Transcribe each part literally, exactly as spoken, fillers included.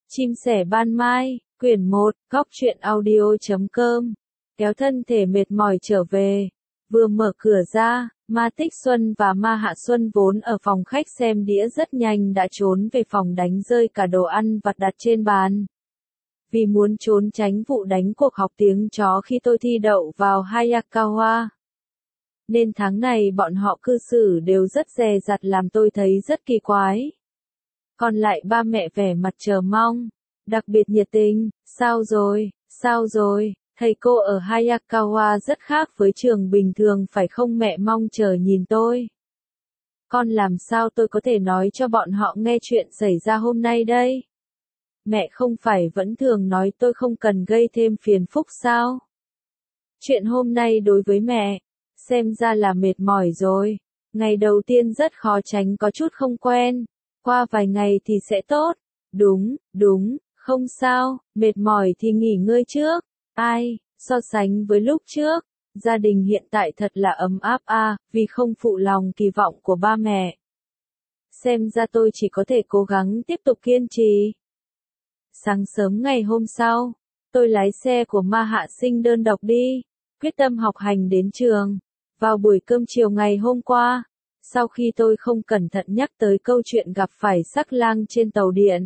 Chim sẻ ban mai, quyển một, góc truyện audio chấm com. Kéo thân thể mệt mỏi trở về. Vừa mở cửa ra, Ma Tích Xuân và Ma Hạ Xuân vốn ở phòng khách xem đĩa rất nhanh đã trốn về phòng đánh rơi cả đồ ăn vặt đặt trên bàn. Vì muốn trốn tránh vụ đánh cuộc học tiếng chó khi tôi thi đậu vào Hayakawa. Nên tháng này bọn họ cư xử đều rất dè dặt làm tôi thấy rất kỳ quái. Còn lại ba mẹ vẻ mặt chờ mong, đặc biệt nhiệt tình, sao rồi, sao rồi, thầy cô ở Hayakawa rất khác với trường bình thường phải không mẹ mong chờ nhìn tôi. Con làm sao tôi có thể nói cho bọn họ nghe chuyện xảy ra hôm nay đây? Mẹ không phải vẫn thường nói tôi không cần gây thêm phiền phức sao? Chuyện hôm nay đối với mẹ, xem ra là mệt mỏi rồi. Ngày đầu tiên rất khó tránh có chút không quen. Qua vài ngày thì sẽ tốt. Đúng, đúng, không sao, mệt mỏi thì nghỉ ngơi trước. Ai, so sánh với lúc trước, gia đình hiện tại thật là ấm áp a, à, vì không phụ lòng kỳ vọng của ba mẹ. Xem ra tôi chỉ có thể cố gắng tiếp tục kiên trì. Sáng sớm ngày hôm sau, tôi lái xe của Ma Hạ Sinh đơn độc đi, quyết tâm học hành đến trường. Vào buổi cơm chiều ngày hôm qua, sau khi tôi không cẩn thận nhắc tới câu chuyện gặp phải Sắc Lang trên tàu điện,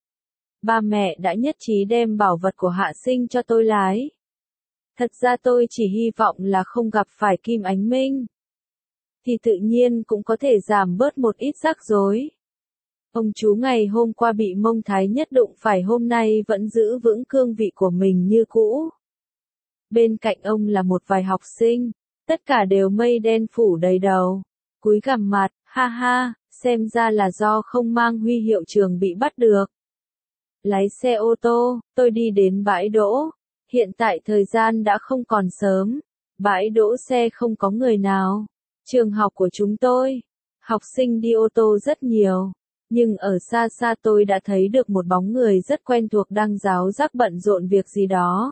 ba mẹ đã nhất trí đem bảo vật của Hạ Sinh cho tôi lái. Thật ra tôi chỉ hy vọng là không gặp phải Kim Ánh Minh, thì tự nhiên cũng có thể giảm bớt một ít rắc rối. Ông chú ngày hôm qua bị Mông Thái Nhất đụng phải hôm nay vẫn giữ vững cương vị của mình như cũ. Bên cạnh ông là một vài học sinh, tất cả đều mây đen phủ đầy đầu, cúi gằm mặt, ha ha, xem ra là do không mang huy hiệu trường bị bắt được. Lái xe ô tô, tôi đi đến bãi đỗ. Hiện tại thời gian đã không còn sớm, bãi đỗ xe không có người nào. Trường học của chúng tôi, học sinh đi ô tô rất nhiều, nhưng ở xa xa tôi đã thấy được một bóng người rất quen thuộc đang ráo rác bận rộn việc gì đó.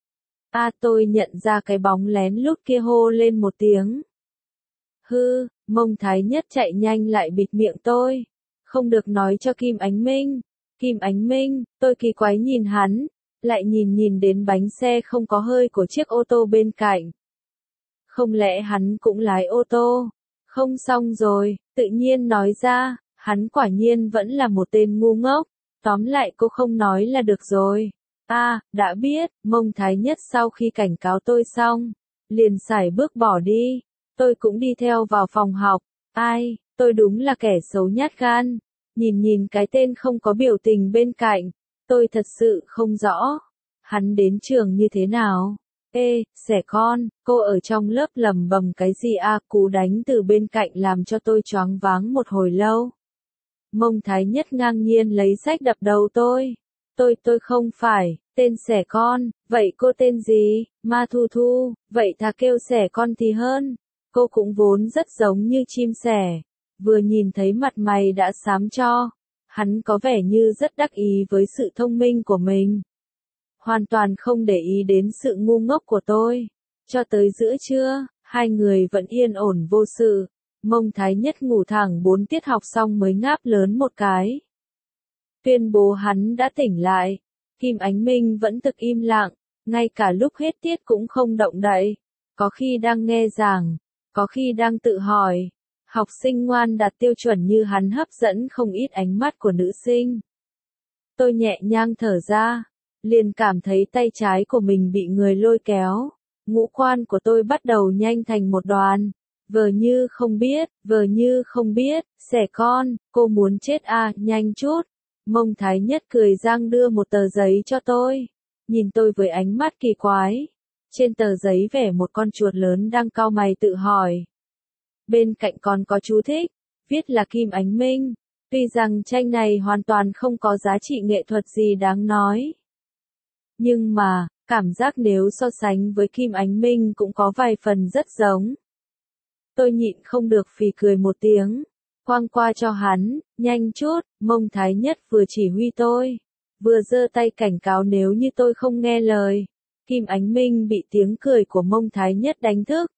A à, tôi nhận ra cái bóng lén lút kia hô lên một tiếng. Hư, Mông Thái Nhất chạy nhanh lại bịt miệng tôi. Không được nói cho Kim Ánh Minh. Kim Ánh Minh, tôi kỳ quái nhìn hắn, lại nhìn nhìn đến bánh xe không có hơi của chiếc ô tô bên cạnh. Không lẽ hắn cũng lái ô tô? Không xong rồi, tự nhiên nói ra, hắn quả nhiên vẫn là một tên ngu ngốc. Tóm lại cô không nói là được rồi. A, à, đã biết, Mông Thái Nhất sau khi cảnh cáo tôi xong, liền sải bước bỏ đi. Tôi cũng đi theo vào phòng học. Ai, tôi đúng là kẻ xấu nhát gan. Nhìn nhìn cái tên không có biểu tình bên cạnh, tôi thật sự không rõ. Hắn đến trường như thế nào? Ê, xẻ con, cô ở trong lớp lầm bầm cái gì à? Cú đánh từ bên cạnh làm cho tôi choáng váng một hồi lâu. Mông Thái Nhất ngang nhiên lấy sách đập đầu tôi. Tôi tôi không phải, tên xẻ con, vậy cô tên gì? Ma Thu Thu, vậy thà kêu xẻ con thì hơn. Cô cũng vốn rất giống như chim sẻ. Vừa nhìn thấy mặt mày đã xám cho. Hắn có vẻ như rất đắc ý với sự thông minh của mình. Hoàn toàn không để ý đến sự ngu ngốc của tôi. Cho tới giữa trưa, hai người vẫn yên ổn vô sự. Mông Thái Nhất ngủ thẳng bốn tiết học xong mới ngáp lớn một cái. Tuyên bố hắn đã tỉnh lại. Kim Ánh Minh vẫn thực im lặng, ngay cả lúc hết tiết cũng không động đậy. Có khi đang nghe giảng, có khi đang tự hỏi. Học sinh ngoan đạt tiêu chuẩn như hắn hấp dẫn không ít ánh mắt của nữ sinh. Tôi nhẹ nhàng thở ra, liền cảm thấy tay trái của mình bị người lôi kéo. Ngũ quan của tôi bắt đầu nhanh thành một đoàn. Vờ như không biết, vờ như không biết, xẻ con, cô muốn chết à, nhanh chút. Mông Thái Nhất cười giang đưa một tờ giấy cho tôi. Nhìn tôi với ánh mắt kỳ quái. Trên tờ giấy vẽ một con chuột lớn đang cau mày tự hỏi. Bên cạnh còn có chú thích, viết là Kim Ánh Minh. Tuy rằng tranh này hoàn toàn không có giá trị nghệ thuật gì đáng nói. Nhưng mà, cảm giác nếu so sánh với Kim Ánh Minh cũng có vài phần rất giống. Tôi nhịn không được phì cười một tiếng. Quăng qua cho hắn, nhanh chút, Mông Thái Nhất vừa chỉ huy tôi. Vừa giơ tay cảnh cáo nếu như tôi không nghe lời. Kim Ánh Minh bị tiếng cười của Mông Thái Nhất đánh thức.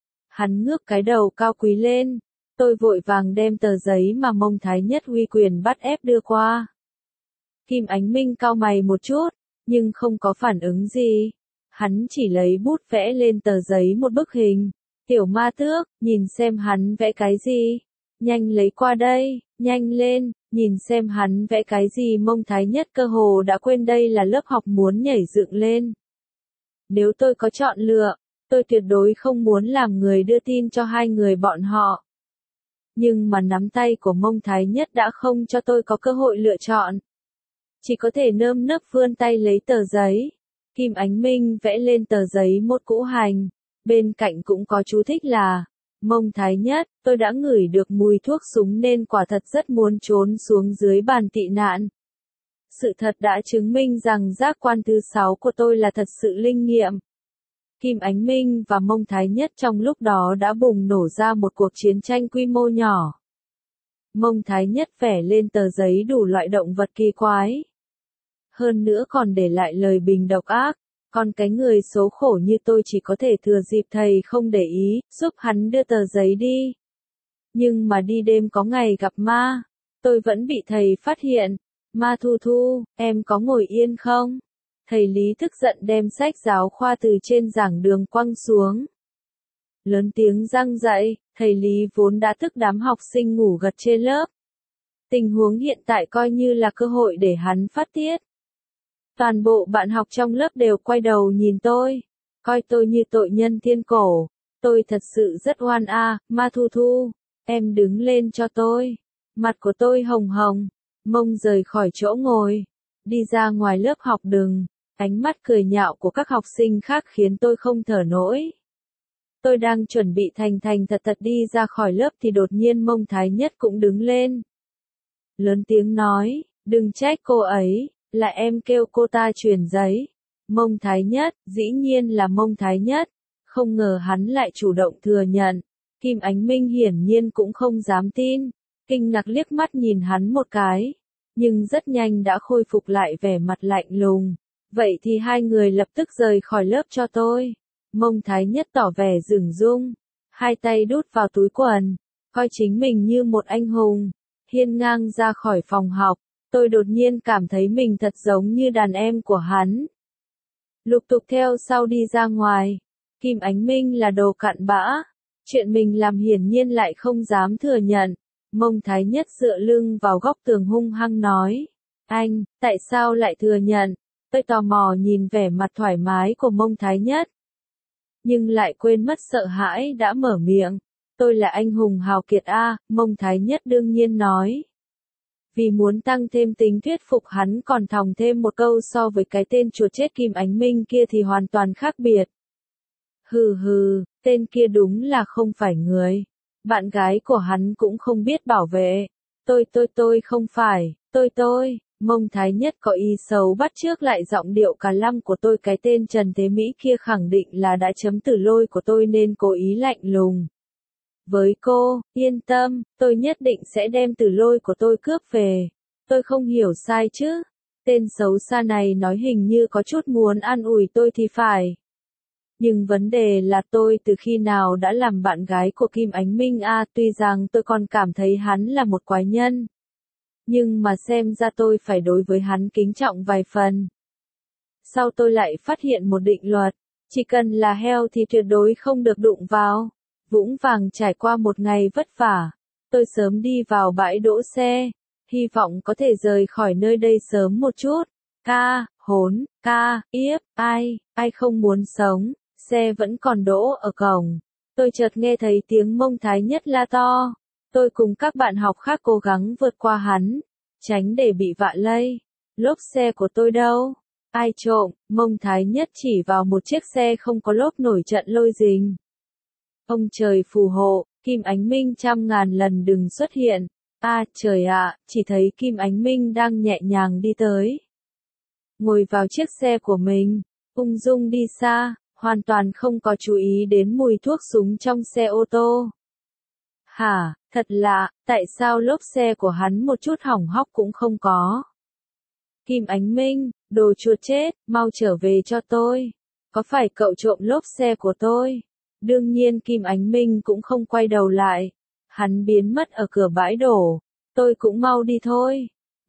Hắn ngước cái đầu cao quý lên. Tôi vội vàng đem tờ giấy mà Mông Thái Nhất uy quyền bắt ép đưa qua. Kim Ánh Minh cau mày một chút, nhưng không có phản ứng gì. Hắn chỉ lấy bút vẽ lên tờ giấy một bức hình. Tiểu ma tước, nhìn xem hắn vẽ cái gì. Nhanh lấy qua đây, nhanh lên, nhìn xem hắn vẽ cái gì. Mông Thái Nhất cơ hồ đã quên đây là lớp học muốn nhảy dựng lên. Nếu tôi có chọn lựa, tôi tuyệt đối không muốn làm người đưa tin cho hai người bọn họ. Nhưng mà nắm tay của Mông Thái Nhất đã không cho tôi có cơ hội lựa chọn. Chỉ có thể nơm nớp vươn tay lấy tờ giấy. Kim Ánh Minh vẽ lên tờ giấy một củ hành. Bên cạnh cũng có chú thích là, Mông Thái Nhất, tôi đã ngửi được mùi thuốc súng nên quả thật rất muốn trốn xuống dưới bàn tị nạn. Sự thật đã chứng minh rằng giác quan thứ sáu của tôi là thật sự linh nghiệm. Kim Ánh Minh và Mông Thái Nhất trong lúc đó đã bùng nổ ra một cuộc chiến tranh quy mô nhỏ. Mông Thái Nhất vẽ lên tờ giấy đủ loại động vật kỳ quái. Hơn nữa còn để lại lời bình độc ác. Còn cái người số khổ như tôi chỉ có thể thừa dịp thầy không để ý, giúp hắn đưa tờ giấy đi. Nhưng mà đi đêm có ngày gặp ma, tôi vẫn bị thầy phát hiện. Ma Thu Thu, em có ngồi yên không? Thầy Lý tức giận đem sách giáo khoa từ trên giảng đường quăng xuống. Lớn tiếng răng dậy, thầy Lý vốn đã thức đám học sinh ngủ gật trên lớp. Tình huống hiện tại coi như là cơ hội để hắn phát tiết. Toàn bộ bạn học trong lớp đều quay đầu nhìn tôi, coi tôi như tội nhân thiên cổ. Tôi thật sự rất oan a, Ma Thu Thu, em đứng lên cho tôi. Mặt của tôi hồng hồng, Mông rời khỏi chỗ ngồi, đi ra ngoài lớp học đừng. Ánh mắt cười nhạo của các học sinh khác khiến tôi không thở nổi. Tôi đang chuẩn bị thành thành thật thật đi ra khỏi lớp thì đột nhiên Mông Thái Nhất cũng đứng lên. Lớn tiếng nói, đừng trách cô ấy. Là em kêu cô ta chuyển giấy. Mông Thái Nhất, dĩ nhiên là Mông Thái Nhất. Không ngờ hắn lại chủ động thừa nhận. Kim Ánh Minh hiển nhiên cũng không dám tin. Kinh ngạc liếc mắt nhìn hắn một cái. Nhưng rất nhanh đã khôi phục lại vẻ mặt lạnh lùng. Vậy thì hai người lập tức rời khỏi lớp cho tôi. Mông Thái Nhất tỏ vẻ dửng dưng. Hai tay đút vào túi quần. Coi chính mình như một anh hùng. Hiên ngang ra khỏi phòng học. Tôi đột nhiên cảm thấy mình thật giống như đàn em của hắn. Lục tục theo sau đi ra ngoài. Kim Ánh Minh là đồ cặn bã. Chuyện mình làm hiển nhiên lại không dám thừa nhận. Mông Thái Nhất dựa lưng vào góc tường hung hăng nói. Anh, tại sao lại thừa nhận? Tôi tò mò nhìn vẻ mặt thoải mái của Mông Thái Nhất. Nhưng lại quên mất sợ hãi đã mở miệng. Tôi là anh hùng hào kiệt a, Mông Thái Nhất đương nhiên nói. Vì muốn tăng thêm tính thuyết phục hắn còn thòng thêm một câu so với cái tên chuột chết Kim Ánh Minh kia thì hoàn toàn khác biệt. Hừ hừ, tên kia đúng là không phải người. Bạn gái của hắn cũng không biết bảo vệ. Tôi tôi tôi không phải, tôi tôi, Mông Thái Nhất có ý xấu bắt chước lại giọng điệu cà lăm của tôi. Cái tên Trần Thế Mỹ kia khẳng định là đã chấm tử lôi của tôi nên cố ý lạnh lùng. Với cô, yên tâm, tôi nhất định sẽ đem tử lôi của tôi cướp về. Tôi không hiểu sai chứ. Tên xấu xa này nói hình như có chút muốn an ủi tôi thì phải. Nhưng vấn đề là tôi từ khi nào đã làm bạn gái của Kim Ánh Minh a, tuy rằng tôi còn cảm thấy hắn là một quái nhân. Nhưng mà xem ra tôi phải đối với hắn kính trọng vài phần. Sau tôi lại phát hiện một định luật, chỉ cần là heo thì tuyệt đối không được đụng vào. Vũng vàng trải qua một ngày vất vả, tôi sớm đi vào bãi đỗ xe, hy vọng có thể rời khỏi nơi đây sớm một chút. Ca, hốn, ca, yếp, ai, ai không muốn sống, xe vẫn còn đỗ ở cổng. Tôi chợt nghe thấy tiếng Mông Thái Nhất la to. Tôi cùng các bạn học khác cố gắng vượt qua hắn, tránh để bị vạ lây. Lốp xe của tôi đâu? Ai trộm? Mông Thái Nhất chỉ vào một chiếc xe không có lốp nổi trận lôi đình. Ông trời phù hộ, Kim Ánh Minh trăm ngàn lần đừng xuất hiện. A à, trời ạ, à, chỉ thấy Kim Ánh Minh đang nhẹ nhàng đi tới. Ngồi vào chiếc xe của mình, ung dung đi xa, hoàn toàn không có chú ý đến mùi thuốc súng trong xe ô tô. Hả, thật lạ, tại sao lốp xe của hắn một chút hỏng hóc cũng không có? Kim Ánh Minh, đồ chuột chết, mau trở về cho tôi. Có phải cậu trộm lốp xe của tôi? Đương nhiên Kim Ánh Minh cũng không quay đầu lại. Hắn biến mất ở cửa bãi đổ. Tôi cũng mau đi thôi.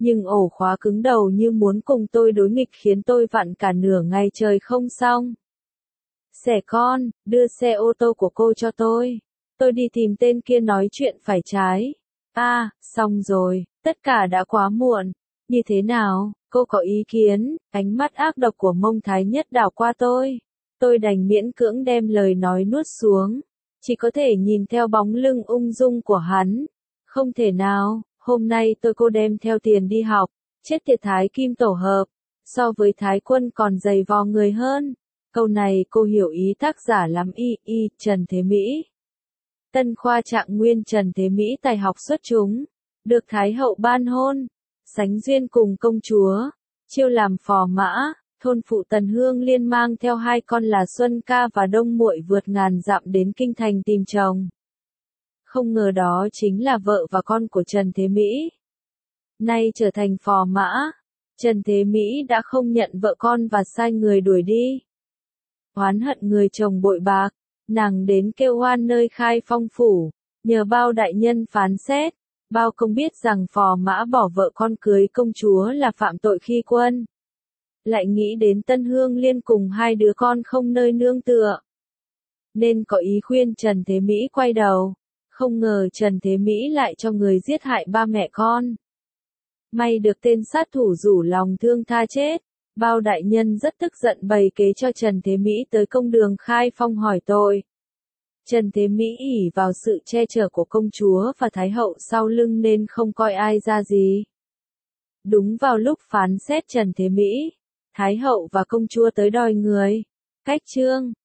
Nhưng ổ khóa cứng đầu như muốn cùng tôi đối nghịch khiến tôi vặn cả nửa ngày trời không xong. Xẻ con, đưa xe ô tô của cô cho tôi. Tôi đi tìm tên kia nói chuyện phải trái. À, xong rồi, tất cả đã quá muộn. Như thế nào, cô có ý kiến? Ánh mắt ác độc của Mông Thái Nhất đảo qua tôi. Tôi đành miễn cưỡng đem lời nói nuốt xuống. Chỉ có thể nhìn theo bóng lưng ung dung của hắn. Không thể nào, hôm nay tôi cô đem theo tiền đi học. Chết tiệt Thái Kim tổ hợp. So với Thái Quân còn dày vò người hơn. Câu này cô hiểu ý tác giả lắm y y Trần Thế Mỹ. Tân khoa trạng nguyên Trần Thế Mỹ tài học xuất chúng. Được Thái hậu ban hôn. Sánh duyên cùng công chúa. Chiêu làm phò mã. Thôn phụ Tần Hương Liên mang theo hai con là Xuân Ca và Đông Muội vượt ngàn dặm đến kinh thành tìm chồng. Không ngờ đó chính là vợ và con của Trần Thế Mỹ. Nay trở thành phò mã, Trần Thế Mỹ đã không nhận vợ con và sai người đuổi đi. Oán hận người chồng bội bạc, nàng đến kêu oan nơi Khai Phong phủ, nhờ Bao đại nhân phán xét. Bao không biết rằng phò mã bỏ vợ con cưới công chúa là phạm tội khi quân. Lại nghĩ đến Tân Hương Liên cùng hai đứa con không nơi nương tựa. Nên có ý khuyên Trần Thế Mỹ quay đầu. Không ngờ Trần Thế Mỹ lại cho người giết hại ba mẹ con. May được tên sát thủ rủ lòng thương tha chết. Bao đại nhân rất tức giận bày kế cho Trần Thế Mỹ tới công đường Khai Phong hỏi tội. Trần Thế Mỹ ỷ vào sự che chở của công chúa và Thái hậu sau lưng nên không coi ai ra gì. Đúng vào lúc phán xét Trần Thế Mỹ, Thái hậu và công chúa tới đòi người. Cách chương